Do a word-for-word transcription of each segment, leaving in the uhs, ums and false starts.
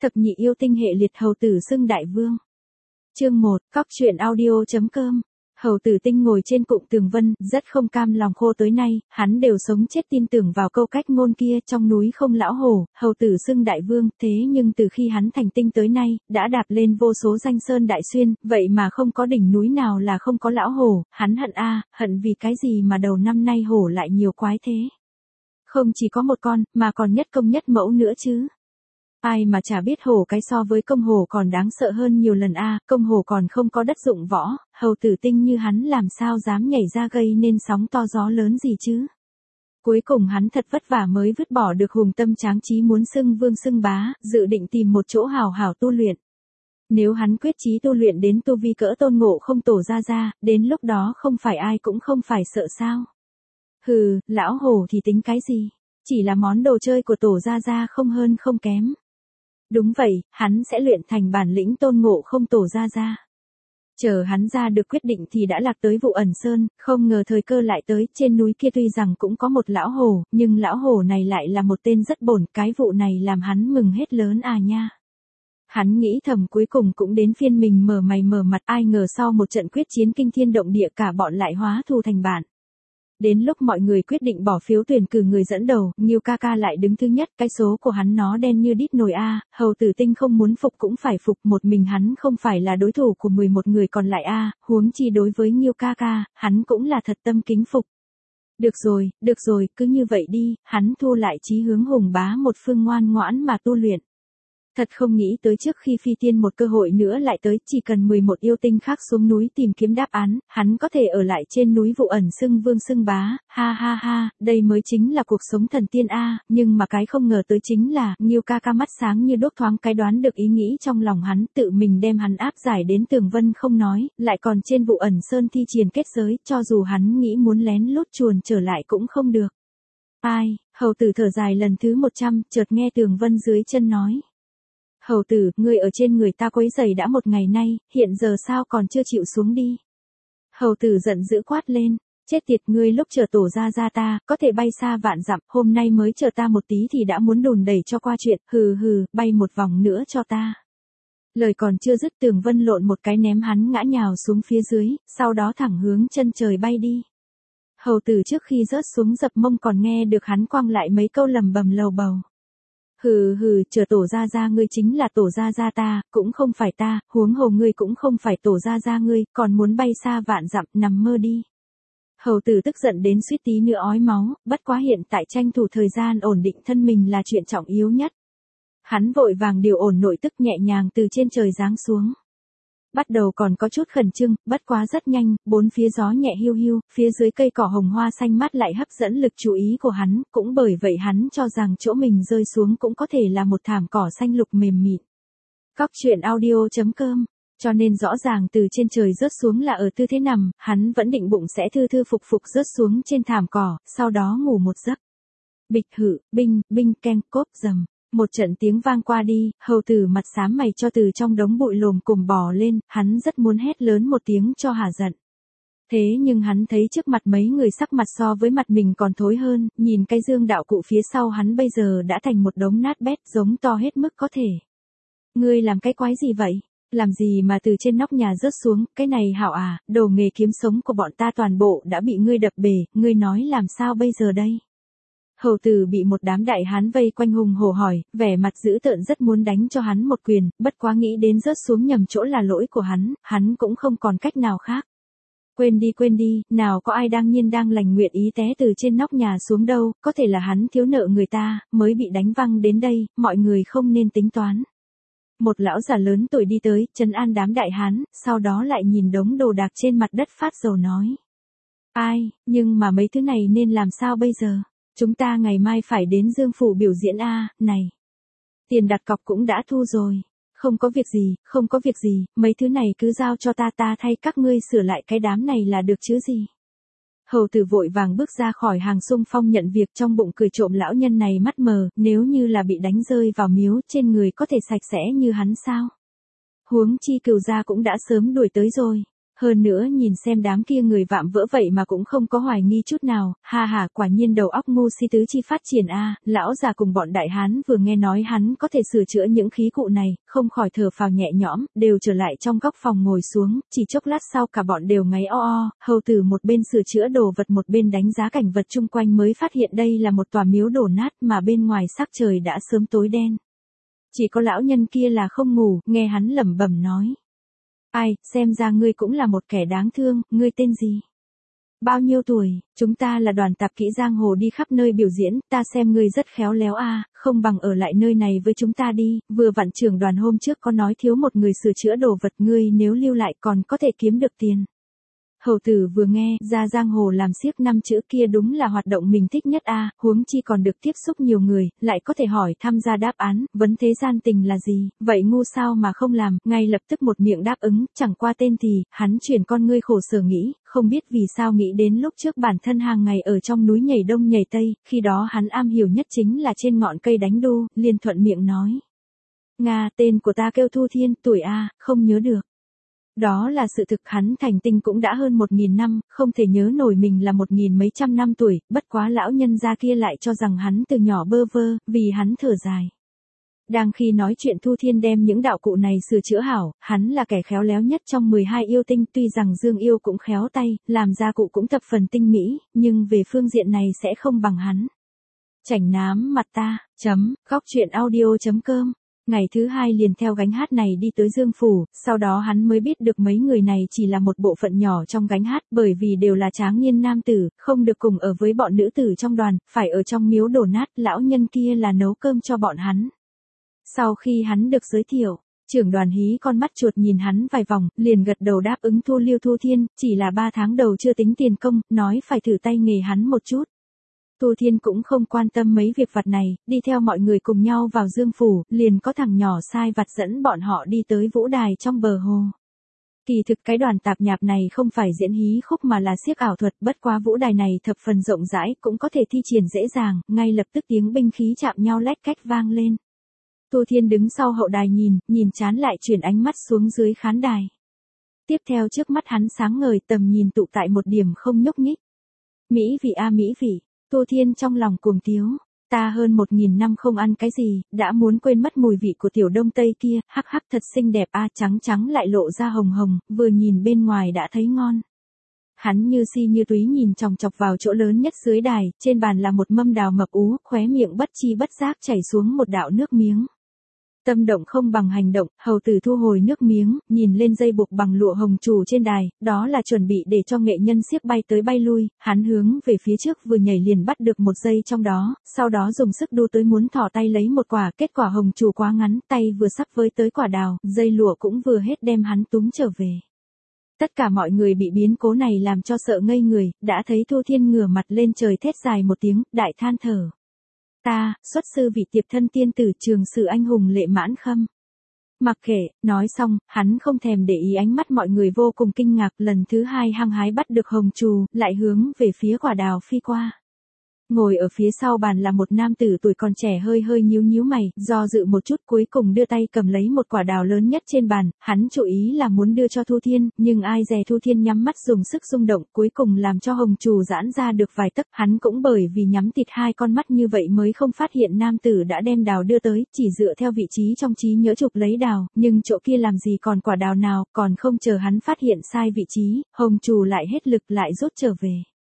Thập nhị yêu tinh hệ liệt hầu tử xưng đại vương. Chương một, cóc truyện audio.com. Hầu tử tinh ngồi trên cụm tường vân, rất không cam lòng khô tới nay, hắn đều sống chết tin tưởng vào câu cách ngôn kia, trong núi không lão hổ, hầu tử xưng đại vương, thế nhưng từ khi hắn thành tinh tới nay, đã đạp lên vô số danh sơn đại xuyên, vậy mà không có đỉnh núi nào là không có lão hổ, hắn hận a, hận vì cái gì mà đầu năm nay hổ lại nhiều quái thế. Không chỉ có một con, mà còn nhất công nhất mẫu nữa chứ. Ai mà chả biết hổ cái so với công hổ còn đáng sợ hơn nhiều lần a, công hổ còn không có đất dụng võ, hầu tử tinh như hắn làm sao dám nhảy ra gây nên sóng to gió lớn gì chứ. Cuối cùng hắn thật vất vả mới vứt bỏ được hùng tâm tráng trí muốn xưng vương xưng bá, dự định tìm một chỗ hào hào tu luyện. Nếu hắn quyết chí tu luyện đến tu vi cỡ Tôn Ngộ Không tổ ra ra, đến lúc đó không phải ai cũng không phải sợ sao. Hừ, lão hổ thì tính cái gì, chỉ là món đồ chơi của tổ ra ra không hơn không kém. Đúng vậy, hắn sẽ luyện thành bản lĩnh Tôn Ngộ Không tổ ra ra. Chờ hắn ra được quyết định thì đã lạc tới Vụ Ẩn Sơn, không ngờ thời cơ lại tới, trên núi kia tuy rằng cũng có một lão hổ, nhưng lão hổ này lại là một tên rất bổn, cái vụ này làm hắn mừng hết lớn à nha. Hắn nghĩ thầm cuối cùng cũng đến phiên mình mở mày mở mặt, ai ngờ sau một trận quyết chiến kinh thiên động địa cả bọn lại hóa thù thành bạn. Đến lúc mọi người quyết định bỏ phiếu tuyển cử người dẫn đầu, Ngưu ca ca lại đứng thứ nhất, cái số của hắn nó đen như đít nồi a, hầu tử tinh không muốn phục cũng phải phục, một mình hắn không phải là đối thủ của mười một người còn lại a, huống chi đối với Ngưu ca ca, hắn cũng là thật tâm kính phục. Được rồi, được rồi, cứ như vậy đi, hắn thu lại chí hướng hùng bá một phương ngoan ngoãn mà tu luyện. Thật không nghĩ tới trước khi phi tiên một cơ hội nữa lại tới, chỉ cần mười một yêu tinh khác xuống núi tìm kiếm đáp án, hắn có thể ở lại trên núi Vụ Ẩn xưng vương xưng bá, ha ha ha, đây mới chính là cuộc sống thần tiên a, nhưng mà cái không ngờ tới chính là, Ngưu ca ca mắt sáng như đốt thoáng cái đoán được ý nghĩ trong lòng hắn, tự mình đem hắn áp giải đến Tường Vân không nói, lại còn trên Vụ Ẩn Sơn thi triển kết giới, cho dù hắn nghĩ muốn lén lút chuồn trở lại cũng không được. Ai, hầu tử thở dài lần thứ một trăm, chợt nghe Tường Vân dưới chân nói. Hầu tử, ngươi ở trên người ta quấy giày đã một ngày nay, hiện giờ sao còn chưa chịu xuống đi. Hầu tử giận dữ quát lên, chết tiệt, ngươi lúc chờ tổ ra ra ta, có thể bay xa vạn dặm, hôm nay mới chờ ta một tí thì đã muốn đùn đẩy cho qua chuyện, hừ hừ, bay một vòng nữa cho ta. Lời còn chưa dứt, Tường Vân lộn một cái ném hắn ngã nhào xuống phía dưới, sau đó thẳng hướng chân trời bay đi. Hầu tử trước khi rớt xuống dập mông còn nghe được hắn quăng lại mấy câu lầm bầm lầu bầu. Hừ hừ, chờ tổ ra ra ngươi chính là tổ ra ra ta, cũng không phải ta, huống hồ ngươi cũng không phải tổ ra ra ngươi, còn muốn bay xa vạn dặm, nằm mơ đi. Hầu tử tức giận đến suýt tí nữa ói máu, bất quá hiện tại tranh thủ thời gian ổn định thân mình là chuyện trọng yếu nhất. Hắn vội vàng điều ổn nội tức nhẹ nhàng từ trên trời giáng xuống. Bắt đầu còn có chút khẩn trương, bất quá rất nhanh, bốn phía gió nhẹ hiu hiu, phía dưới cây cỏ hồng hoa xanh mát lại hấp dẫn lực chú ý của hắn, cũng bởi vậy hắn cho rằng chỗ mình rơi xuống cũng có thể là một thảm cỏ xanh lục mềm mịn. Cóc truyện audio.com, cho nên rõ ràng từ trên trời rớt xuống là ở tư thế nằm, hắn vẫn định bụng sẽ thư thư phục phục rớt xuống trên thảm cỏ, sau đó ngủ một giấc. Bịch hự, binh, binh keng, cốp dầm. Một trận tiếng vang qua đi, hầu tử mặt xám mày cho từ trong đống bụi lồm cồm bò lên, hắn rất muốn hét lớn một tiếng cho hả giận. Thế nhưng hắn thấy trước mặt mấy người sắc mặt so với mặt mình còn thối hơn, nhìn cái dương đạo cụ phía sau hắn bây giờ đã thành một đống nát bét giống to hết mức có thể. Ngươi làm cái quái gì vậy? Làm gì mà từ trên nóc nhà rớt xuống, cái này hảo à, đồ nghề kiếm sống của bọn ta toàn bộ đã bị ngươi đập bể, ngươi nói làm sao bây giờ đây? Hầu tử bị một đám đại hán vây quanh hùng hổ hỏi, vẻ mặt dữ tợn rất muốn đánh cho hắn một quyền, bất quá nghĩ đến rớt xuống nhầm chỗ là lỗi của hắn, hắn cũng không còn cách nào khác. Quên đi quên đi, nào có ai đang nhiên đang lành nguyện ý té từ trên nóc nhà xuống đâu, có thể là hắn thiếu nợ người ta, mới bị đánh văng đến đây, mọi người không nên tính toán. Một lão già lớn tuổi đi tới, trấn an đám đại hán, sau đó lại nhìn đống đồ đạc trên mặt đất phát dầu nói. Ai, nhưng mà mấy thứ này nên làm sao bây giờ? Chúng ta ngày mai phải đến Dương Phủ biểu diễn a, này. Tiền đặt cọc cũng đã thu rồi. Không có việc gì, không có việc gì, mấy thứ này cứ giao cho ta ta thay các ngươi sửa lại cái đám này là được chứ gì. Hầu tử vội vàng bước ra khỏi hàng xung phong nhận việc, trong bụng cười trộm lão nhân này mắt mờ, nếu như là bị đánh rơi vào miếu trên người có thể sạch sẽ như hắn sao. Huống chi Cửu gia cũng đã sớm đuổi tới rồi. Hơn nữa nhìn xem đám kia người vạm vỡ vậy mà cũng không có hoài nghi chút nào, ha ha, quả nhiên đầu óc ngu si tứ chi phát triển a. Lão già cùng bọn đại hán vừa nghe nói hắn có thể sửa chữa những khí cụ này, không khỏi thở phào nhẹ nhõm, đều trở lại trong góc phòng ngồi xuống, chỉ chốc lát sau cả bọn đều ngáy o o, hầu tử một bên sửa chữa đồ vật một bên đánh giá cảnh vật chung quanh mới phát hiện đây là một tòa miếu đổ nát mà bên ngoài sắc trời đã sớm tối đen. Chỉ có lão nhân kia là không ngủ, nghe hắn lẩm bẩm nói. Ai, xem ra ngươi cũng là một kẻ đáng thương, ngươi tên gì? Bao nhiêu tuổi? Chúng ta là đoàn tạp kỹ giang hồ đi khắp nơi biểu diễn, ta xem ngươi rất khéo léo a, không bằng ở lại nơi này với chúng ta đi, vừa vặn trưởng đoàn hôm trước có nói thiếu một người sửa chữa đồ vật, ngươi nếu lưu lại còn có thể kiếm được tiền. Hầu tử vừa nghe, ra giang hồ làm xiếc năm chữ kia đúng là hoạt động mình thích nhất a, huống chi còn được tiếp xúc nhiều người, lại có thể hỏi tham gia đáp án, vấn thế gian tình là gì, vậy ngu sao mà không làm, ngay lập tức một miệng đáp ứng, chẳng qua tên thì, hắn chuyển con ngươi khổ sở nghĩ, không biết vì sao nghĩ đến lúc trước bản thân hàng ngày ở trong núi nhảy đông nhảy tây, khi đó hắn am hiểu nhất chính là trên ngọn cây đánh đu, liền thuận miệng nói. Nga, tên của ta kêu Thu Thiên, tuổi a, không nhớ được. Đó là sự thực, hắn thành tinh cũng đã hơn một nghìn năm, không thể nhớ nổi mình là một nghìn mấy trăm năm tuổi, bất quá lão nhân gia kia lại cho rằng hắn từ nhỏ bơ vơ, vì hắn thở dài. Đang khi nói chuyện Thu Thiên đem những đạo cụ này sửa chữa hảo, hắn là kẻ khéo léo nhất trong mười hai yêu tinh, tuy rằng Dương Yêu cũng khéo tay, làm gia cụ cũng thập phần tinh mỹ, nhưng về phương diện này sẽ không bằng hắn. Chảnh nám mặt ta, chấm, góc truyện audio chấm com. Ngày thứ hai liền theo gánh hát này đi tới Dương Phủ, sau đó hắn mới biết được mấy người này chỉ là một bộ phận nhỏ trong gánh hát, bởi vì đều là tráng niên nam tử, không được cùng ở với bọn nữ tử trong đoàn, phải ở trong miếu đổ nát, lão nhân kia là nấu cơm cho bọn hắn. Sau khi hắn được giới thiệu, trưởng đoàn hí con mắt chuột nhìn hắn vài vòng, liền gật đầu đáp ứng thu lưu Thu Thiên, chỉ là ba tháng đầu chưa tính tiền công, nói phải thử tay nghề hắn một chút. Thu Thiên cũng không quan tâm mấy việc vặt này, đi theo mọi người cùng nhau vào Dương Phủ, liền có thằng nhỏ sai vặt dẫn bọn họ đi tới vũ đài trong bờ hồ. Kỳ thực cái đoàn tạp nhạp này không phải diễn hí khúc mà là xiếc ảo thuật, bất quá vũ đài này thập phần rộng rãi, cũng có thể thi triển dễ dàng, ngay lập tức tiếng binh khí chạm nhau lách cách vang lên. Thu Thiên đứng sau hậu đài nhìn, nhìn chán lại chuyển ánh mắt xuống dưới khán đài. Tiếp theo trước mắt hắn sáng ngời, tầm nhìn tụ tại một điểm không nhúc nhích. Mỹ vị a mỹ vị. Thu Thiên trong lòng cuồng tiếu, ta hơn một nghìn năm không ăn cái gì, đã muốn quên mất mùi vị của tiểu đông tây kia, hắc hắc thật xinh đẹp a, trắng trắng lại lộ ra hồng hồng, vừa nhìn bên ngoài đã thấy ngon. Hắn như si như túy nhìn chòng chọc vào chỗ lớn nhất dưới đài, trên bàn là một mâm đào mập ú, khóe miệng bất chi bất giác chảy xuống một đạo nước miếng. Tâm động không bằng hành động, hầu tử thu hồi nước miếng, nhìn lên dây buộc bằng lụa hồng trù trên đài, đó là chuẩn bị để cho nghệ nhân xiếc bay tới bay lui, hắn hướng về phía trước vừa nhảy liền bắt được một dây trong đó, sau đó dùng sức đu tới muốn thò tay lấy một quả, kết quả hồng trù quá ngắn, tay vừa sắp với tới quả đào, dây lụa cũng vừa hết đem hắn túm trở về. Tất cả mọi người bị biến cố này làm cho sợ ngây người, đã thấy Thu Thiên ngửa mặt lên trời thét dài một tiếng, đại than thở. Ta, xuất sư vị tiệp thân tiên tử trường sử anh hùng lệ mãn khâm. Mặc kệ, nói xong, hắn không thèm để ý ánh mắt mọi người vô cùng kinh ngạc, lần thứ hai hăng hái bắt được hồng trù, lại hướng về phía quả đào phi qua. Ngồi ở phía sau bàn là một nam tử tuổi còn trẻ hơi hơi nhíu nhíu mày, do dự một chút cuối cùng đưa tay cầm lấy một quả đào lớn nhất trên bàn, hắn chủ ý là muốn đưa cho Thu Thiên, nhưng ai dè Thu Thiên nhắm mắt dùng sức rung động, cuối cùng làm cho hồng trù giãn ra được vài tấc, hắn cũng bởi vì nhắm tịt hai con mắt như vậy mới không phát hiện nam tử đã đem đào đưa tới, chỉ dựa theo vị trí trong trí nhớ chụp lấy đào, nhưng chỗ kia làm gì còn quả đào nào, còn không chờ hắn phát hiện sai vị trí, hồng trù lại hết lực lại rút trở về.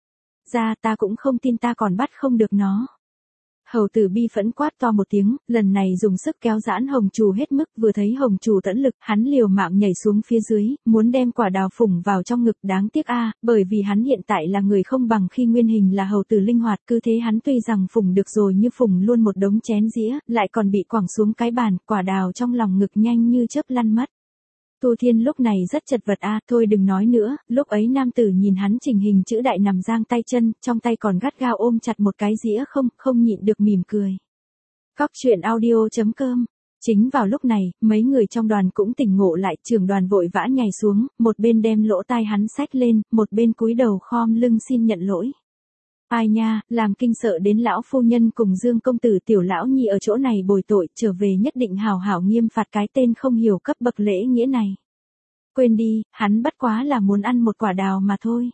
Ra ta cũng không tin ta còn bắt không được nó. Hầu tử bi phẫn quát to một tiếng, lần này dùng sức kéo giãn hồng trù hết mức, vừa thấy hồng trù tẫn lực, hắn liều mạng nhảy xuống phía dưới, muốn đem quả đào phủng vào trong ngực, đáng tiếc a, bởi vì hắn hiện tại là người không bằng khi nguyên hình là hầu tử linh hoạt, cứ thế hắn tuy rằng phủng được rồi như phủng luôn một đống chén dĩa, lại còn bị quẳng xuống cái bàn, quả đào trong lòng ngực nhanh như chớp lăn mất. Thu Thiên lúc này rất chật vật a, à, thôi đừng nói nữa, lúc ấy nam tử nhìn hắn trình hình chữ đại nằm giang tay chân, trong tay còn gắt gao ôm chặt một cái dĩa không, không nhịn được mỉm cười. Góc truyện audio chấm com. Chính vào lúc này, mấy người trong đoàn cũng tỉnh ngộ lại, trưởng đoàn vội vã nhảy xuống, một bên đem lỗ tai hắn xách lên, một bên cúi đầu khom lưng xin nhận lỗi. Ai nha, làm kinh sợ đến lão phu nhân cùng Dương công tử tiểu lão nhi ở chỗ này bồi tội, trở về nhất định hào hảo nghiêm phạt cái tên không hiểu cấp bậc lễ nghĩa này. quên đi, hắn bất quá là muốn ăn một quả đào mà thôi.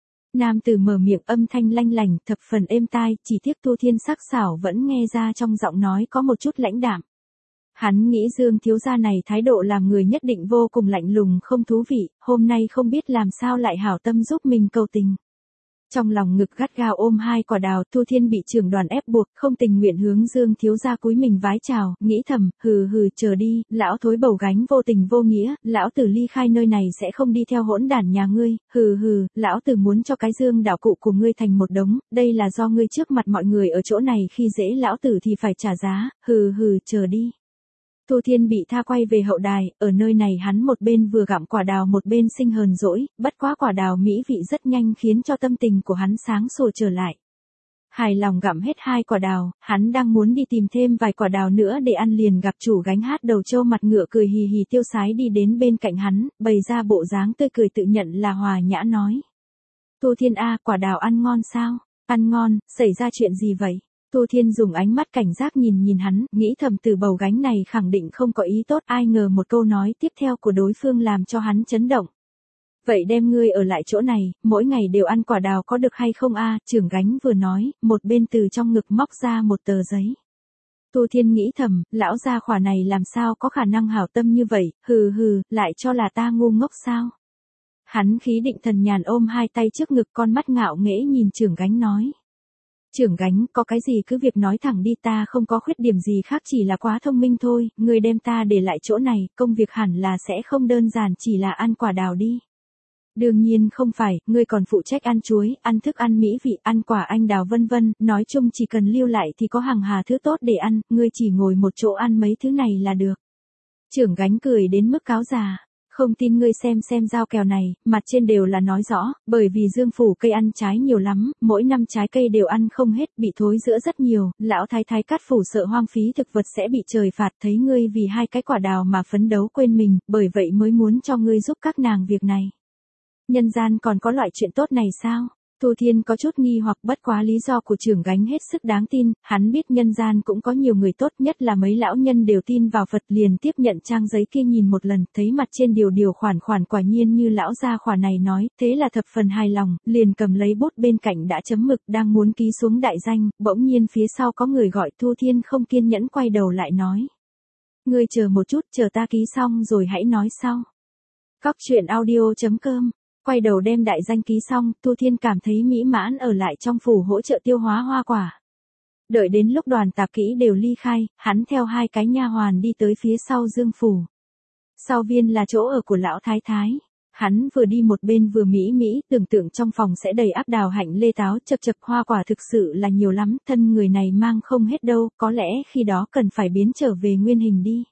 Nam tử mở miệng âm thanh lanh lành, thập phần êm tai, chỉ tiếc Tu Thiên sắc sảo vẫn nghe ra trong giọng nói có một chút lãnh đạm. Hắn nghĩ Dương thiếu gia này thái độ làm người nhất định vô cùng lạnh lùng không thú vị, hôm nay không biết làm sao lại hảo tâm giúp mình cầu tình. Trong lòng ngực gắt gao ôm hai quả đào, Tu Thiên bị trưởng đoàn ép buộc, không tình nguyện hướng Dương thiếu gia cúi mình vái chào, nghĩ thầm, hừ hừ chờ đi, lão thối bầu gánh vô tình vô nghĩa, lão tử ly khai nơi này sẽ không đi theo hỗn đản nhà ngươi, hừ hừ, lão tử muốn cho cái Dương đạo cụ của ngươi thành một đống, đây là do ngươi trước mặt mọi người ở chỗ này khi dễ lão tử thì phải trả giá, hừ hừ chờ đi. Tu Thiên bị tha quay về hậu đài, ở nơi này hắn một bên vừa gặm quả đào một bên sinh hờn dỗi, bất quá quả đào mỹ vị rất nhanh khiến cho tâm tình của hắn sáng sủa trở lại. Hài lòng gặm hết hai quả đào, hắn đang muốn đi tìm thêm vài quả đào nữa để ăn liền gặp chủ gánh hát đầu trâu mặt ngựa cười hì hì tiêu sái đi đến bên cạnh hắn, bày ra bộ dáng tươi cười tự nhận là hòa nhã nói. Tu Thiên a, quả đào ăn ngon sao? Ăn ngon, xảy ra chuyện gì vậy? Tu Thiên dùng ánh mắt cảnh giác nhìn nhìn hắn, nghĩ thầm từ bầu gánh này khẳng định không có ý tốt, ai ngờ một câu nói tiếp theo của đối phương làm cho hắn chấn động. Vậy đem ngươi ở lại chỗ này, mỗi ngày đều ăn quả đào có được hay không a? Trưởng gánh vừa nói, một bên từ trong ngực móc ra một tờ giấy. Tu Thiên nghĩ thầm, lão gia khỏa này làm sao có khả năng hảo tâm như vậy, hừ hừ, lại cho là ta ngu ngốc sao? Hắn khí định thần nhàn ôm hai tay trước ngực, con mắt ngạo nghễ nhìn trưởng gánh nói. Trưởng gánh, có cái gì cứ việc nói thẳng đi, ta không có khuyết điểm gì khác, chỉ là quá thông minh thôi, ngươi đem ta để lại chỗ này, công việc hẳn là sẽ không đơn giản chỉ là ăn quả đào đi. Đương nhiên không phải, ngươi còn phụ trách ăn chuối, ăn thức ăn mỹ vị, ăn quả anh đào vân vân, nói chung chỉ cần lưu lại thì có hàng hà thứ tốt để ăn, ngươi chỉ ngồi một chỗ ăn mấy thứ này là được. Trưởng gánh cười đến mức cáo già. Không tin ngươi xem xem giao kèo này, mặt trên đều là nói rõ, bởi vì Dương phủ cây ăn trái nhiều lắm, mỗi năm trái cây đều ăn không hết, bị thối rữa rất nhiều, lão thái thái cát phủ sợ hoang phí thực vật sẽ bị trời phạt, thấy ngươi vì hai cái quả đào mà phấn đấu quên mình, bởi vậy mới muốn cho ngươi giúp các nàng việc này. Nhân gian còn có loại chuyện tốt này sao? Tu Thiên có chút nghi hoặc, bất quá lý do của trưởng gánh hết sức đáng tin, hắn biết nhân gian cũng có nhiều người tốt, nhất là mấy lão nhân đều tin vào Phật, liền tiếp nhận trang giấy kia nhìn một lần, thấy mặt trên điều điều khoản khoản quả nhiên như lão gia khỏa này nói, thế là thập phần hài lòng, liền cầm lấy bút bên cạnh đã chấm mực đang muốn ký xuống đại danh, bỗng nhiên phía sau có người gọi. Tu Thiên không kiên nhẫn quay đầu lại nói. Ngươi chờ một chút, chờ ta ký xong rồi hãy nói sau. Cóc truyện audio chấm com. Quay đầu đem đại danh ký xong, Tu Thiên cảm thấy mỹ mãn ở lại trong phủ hỗ trợ tiêu hóa hoa quả. Đợi đến lúc đoàn tạp kỹ đều ly khai, hắn theo hai cái nha hoàn đi tới phía sau Dương phủ. Sau viên là chỗ ở của lão thái thái. Hắn vừa đi một bên vừa mỹ mỹ, tưởng tượng trong phòng sẽ đầy ắp đào hạnh lê táo, chập chập hoa quả thực sự là nhiều lắm, thân người này mang không hết đâu, có lẽ khi đó cần phải biến trở về nguyên hình đi.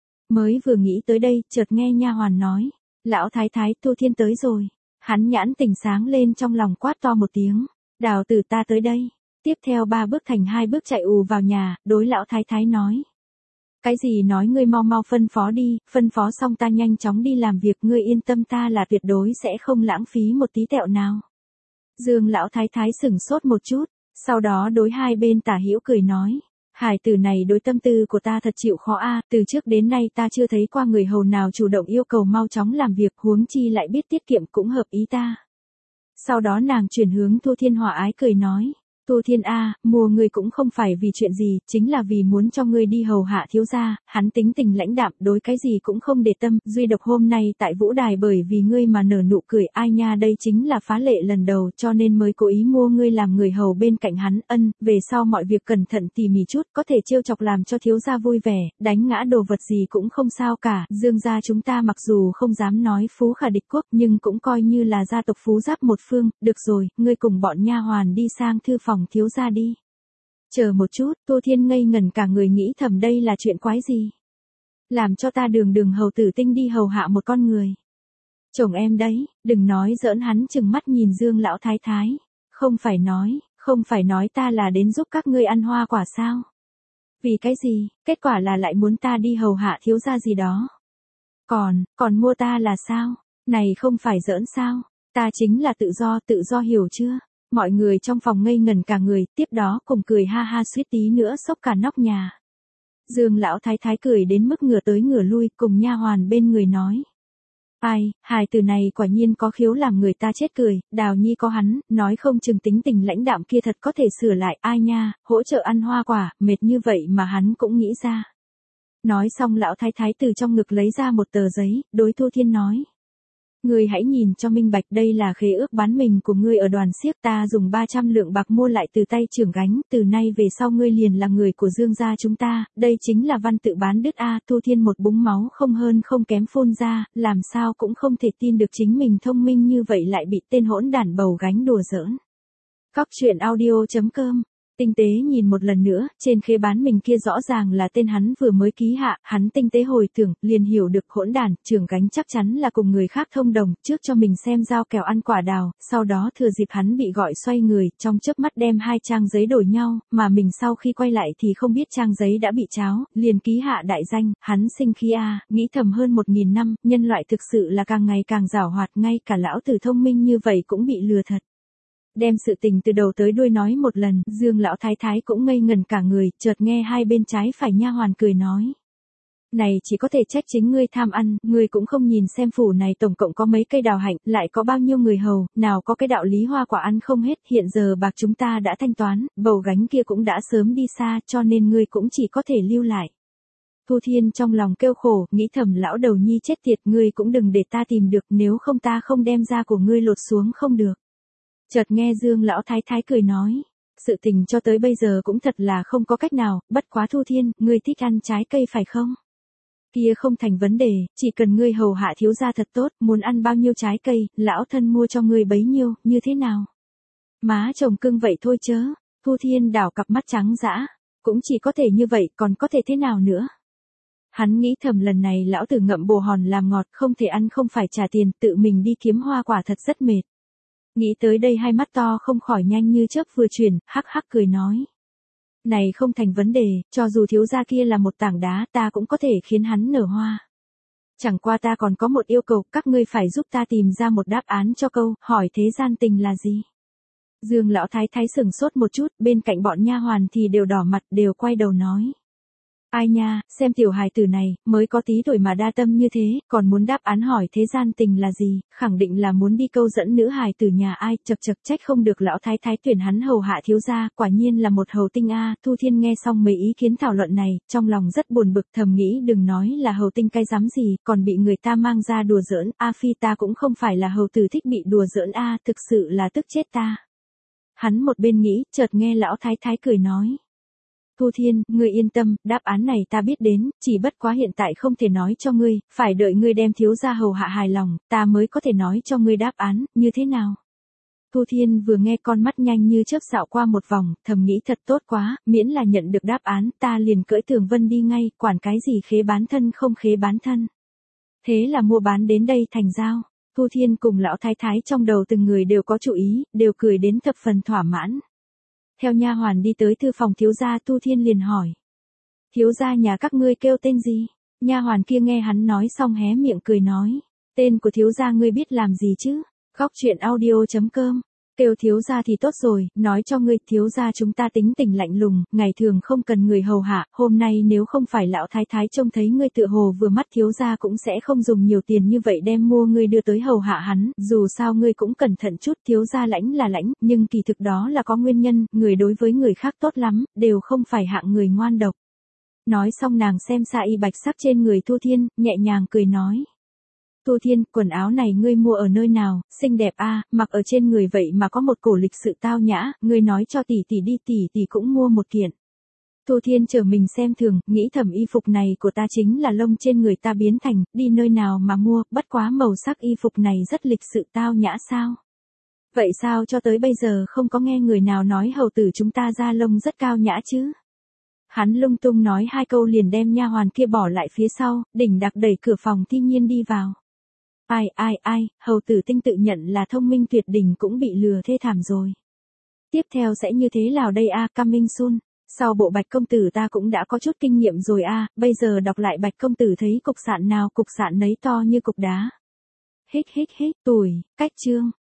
Mới vừa nghĩ tới đây, chợt nghe nha hoàn nói, lão thái thái, Tu Thiên tới rồi. Hắn nhãn tỉnh sáng lên trong lòng quát to một tiếng, đào tử ta tới đây. Tiếp theo ba bước thành hai bước chạy ù vào nhà, đối lão thái thái nói. Cái gì nói, ngươi mau mau phân phó đi, phân phó xong ta nhanh chóng đi làm việc, ngươi yên tâm, ta là tuyệt đối sẽ không lãng phí một tí tẹo nào. Dương lão thái thái sửng sốt một chút, sau đó đối hai bên tả hữu cười nói. Hải tử này đối tâm tư của ta thật chịu khó a, từ trước đến nay ta chưa thấy qua người hầu nào chủ động yêu cầu mau chóng làm việc, huống chi lại biết tiết kiệm, cũng hợp ý ta. Sau đó nàng chuyển hướng Tu Thiên hòa ái cười nói, Tu Thiên a, mua ngươi cũng không phải vì chuyện gì, chính là vì muốn cho ngươi đi hầu hạ thiếu gia, hắn tính tình lãnh đạm, đối cái gì cũng không để tâm, duy độc hôm nay tại vũ đài bởi vì ngươi mà nở nụ cười, ai nha, đây chính là phá lệ lần đầu, cho nên mới cố ý mua ngươi làm người hầu bên cạnh hắn, ân, về sau mọi việc cẩn thận tỉ mỉ chút, có thể trêu chọc làm cho thiếu gia vui vẻ, đánh ngã đồ vật gì cũng không sao cả, Dương gia chúng ta mặc dù không dám nói phú khả địch quốc, nhưng cũng coi như là gia tộc phú giáp một phương, được rồi, ngươi cùng bọn nha hoàn đi sang thư phòng thiếu gia đi. Chờ một chút, Tu Thiên ngây ngẩn cả người, nghĩ thầm đây là chuyện quái gì? Làm cho ta đường đường hầu tử tinh đi hầu hạ một con người. Chồng em đấy, đừng nói giỡn, hắn chừng mắt nhìn Dương lão thái thái. Không phải nói, không phải nói ta là đến giúp các ngươi ăn hoa quả sao? Vì cái gì, kết quả là lại muốn ta đi hầu hạ thiếu gia gì đó. Còn, còn mua ta là sao? Này không phải giỡn sao? Ta chính là tự do, tự do hiểu chưa? Mọi người trong phòng ngây ngẩn cả người, tiếp đó cùng cười ha ha, suýt tí nữa sốc cả nóc nhà. Dương lão thái thái cười đến mức ngửa tới ngửa lui, cùng nha hoàn bên người nói. Ai, hài từ này quả nhiên có khiếu làm người ta chết cười, Đào Nhi có hắn, nói không chừng tính tình lãnh đạm kia thật có thể sửa lại, ai nha, hỗ trợ ăn hoa quả, mệt như vậy mà hắn cũng nghĩ ra. Nói xong lão thái thái từ trong ngực lấy ra một tờ giấy, đối Thu Thiên nói. Ngươi hãy nhìn cho minh bạch, đây là khế ước bán mình của ngươi ở đoàn xiếc, ta dùng ba trăm lượng bạc mua lại từ tay trưởng gánh, từ nay về sau ngươi liền là người của Dương gia chúng ta, đây chính là văn tự bán đứt a. Thu Thiên một búng máu không hơn không kém phun ra, làm sao cũng không thể tin được chính mình thông minh như vậy lại bị tên hỗn đản bầu gánh đùa giỡn. Cóc truyện audio chấm com. Tinh tế nhìn một lần nữa, trên khế bán mình kia rõ ràng là tên hắn vừa mới ký hạ, hắn tinh tế hồi tưởng, liền hiểu được hỗn đản, trưởng gánh chắc chắn là cùng người khác thông đồng, trước cho mình xem dao kèo ăn quả đào, sau đó thừa dịp hắn bị gọi xoay người, trong chớp mắt đem hai trang giấy đổi nhau, mà mình sau khi quay lại thì không biết trang giấy đã bị tráo, liền ký hạ đại danh, hắn sinh khí a, nghĩ thầm hơn một nghìn năm, nhân loại thực sự là càng ngày càng giảo hoạt, ngay cả lão tử thông minh như vậy cũng bị lừa thật. Đem sự tình từ đầu tới đuôi nói một lần, Dương lão thái thái cũng ngây ngần cả người, chợt nghe hai bên trái phải nha hoàn cười nói. Này chỉ có thể trách chính ngươi tham ăn, ngươi cũng không nhìn xem phủ này tổng cộng có mấy cây đào hạnh, lại có bao nhiêu người hầu, nào có cái đạo lý hoa quả ăn không hết, hiện giờ bạc chúng ta đã thanh toán, bầu gánh kia cũng đã sớm đi xa, cho nên ngươi cũng chỉ có thể lưu lại. Thu Thiên trong lòng kêu khổ, nghĩ thầm lão đầu nhi chết tiệt, ngươi cũng đừng để ta tìm được, nếu không ta không đem da của ngươi lột xuống không được. Chợt nghe Dương lão thái thái cười nói, sự tình cho tới bây giờ cũng thật là không có cách nào, bất quá Thu Thiên, ngươi thích ăn trái cây phải không? Kia không thành vấn đề, chỉ cần ngươi hầu hạ thiếu gia thật tốt, muốn ăn bao nhiêu trái cây, lão thân mua cho ngươi bấy nhiêu, như thế nào? Má chồng cưng vậy thôi chớ. Thu Thiên đảo cặp mắt trắng dã, cũng chỉ có thể như vậy, còn có thể thế nào nữa? Hắn nghĩ thầm lần này lão tử ngậm bồ hòn làm ngọt, không thể ăn không phải trả tiền, tự mình đi kiếm hoa quả thật rất mệt. Nghĩ tới đây hai mắt to không khỏi nhanh như chớp vừa chuyển, hắc hắc cười nói. Này không thành vấn đề, cho dù thiếu gia kia là một tảng đá, ta cũng có thể khiến hắn nở hoa. Chẳng qua ta còn có một yêu cầu, các ngươi phải giúp ta tìm ra một đáp án cho câu, hỏi thế gian tình là gì? Dương lão thái thái sửng sốt một chút, bên cạnh bọn nha hoàn thì đều đỏ mặt, đều quay đầu nói. Ai nha, xem tiểu hài tử này, mới có tí tuổi mà đa tâm như thế, còn muốn đáp án hỏi thế gian tình là gì, khẳng định là muốn đi câu dẫn nữ hài tử nhà ai, chật chật trách không được lão thái thái tuyển hắn hầu hạ thiếu gia, quả nhiên là một hầu tinh a. Thu Thiên nghe xong mấy ý kiến thảo luận này, trong lòng rất buồn bực, thầm nghĩ đừng nói là hầu tinh cái dám gì, còn bị người ta mang ra đùa giỡn, a phi ta cũng không phải là hầu tử thích bị đùa giỡn a, thực sự là tức chết ta. Hắn một bên nghĩ, chợt nghe lão thái thái cười nói. Thu Thiên, ngươi yên tâm, đáp án này ta biết đến, chỉ bất quá hiện tại không thể nói cho ngươi, phải đợi ngươi đem thiếu gia hầu hạ hài lòng, ta mới có thể nói cho ngươi đáp án, như thế nào? Thu Thiên vừa nghe con mắt nhanh như chớp dạo qua một vòng, thầm nghĩ thật tốt quá, miễn là nhận được đáp án, ta liền cưỡi Tường Vân đi ngay, quản cái gì khế bán thân không khế bán thân. Thế là mua bán đến đây thành giao. Thu Thiên cùng lão thái thái trong đầu từng người đều có chủ ý, đều cười đến thập phần thỏa mãn. Theo nha hoàn đi tới thư phòng thiếu gia, Thu Thiên liền hỏi. Thiếu gia nhà các ngươi kêu tên gì? Nha hoàn kia nghe hắn nói xong hé miệng cười nói. Tên của thiếu gia ngươi biết làm gì chứ? Cóc truyện audio chấm com. Kêu thiếu gia thì tốt rồi, nói cho ngươi, thiếu gia chúng ta tính tình lạnh lùng, ngày thường không cần người hầu hạ, hôm nay nếu không phải lão thái thái trông thấy ngươi tựa hồ vừa mắt, thiếu gia cũng sẽ không dùng nhiều tiền như vậy đem mua ngươi đưa tới hầu hạ hắn, dù sao ngươi cũng cẩn thận chút, thiếu gia lãnh là lãnh, nhưng kỳ thực đó là có nguyên nhân, người đối với người khác tốt lắm, đều không phải hạng người ngoan độc. Nói xong nàng xem xa y bạch sắc trên người Thu Thiên, nhẹ nhàng cười nói. Thu Thiên, quần áo này ngươi mua ở nơi nào, xinh đẹp a, mặc ở trên người vậy mà có một cổ lịch sự tao nhã, ngươi nói cho tỷ tỷ đi, tỷ tỷ cũng mua một kiện. Thu Thiên chờ mình xem thường, nghĩ thầm y phục này của ta chính là lông trên người ta biến thành, đi nơi nào mà mua, bất quá màu sắc y phục này rất lịch sự tao nhã sao? Vậy sao cho tới bây giờ không có nghe người nào nói hầu tử chúng ta da lông rất cao nhã chứ? Hắn lung tung nói hai câu liền đem nha hoàn kia bỏ lại phía sau, đỉnh đặc đẩy cửa phòng Thi Nhiên đi vào. Ai ai ai, hầu tử tinh tự nhận là thông minh tuyệt đỉnh cũng bị lừa thê thảm rồi. Tiếp theo sẽ như thế nào đây a, coming soon. Sau bộ Bạch công tử ta cũng đã có chút kinh nghiệm rồi a, bây giờ đọc lại Bạch công tử thấy cục sạn nào cục sạn nấy to như cục đá. Hích hích hích, tuổi, cách chương.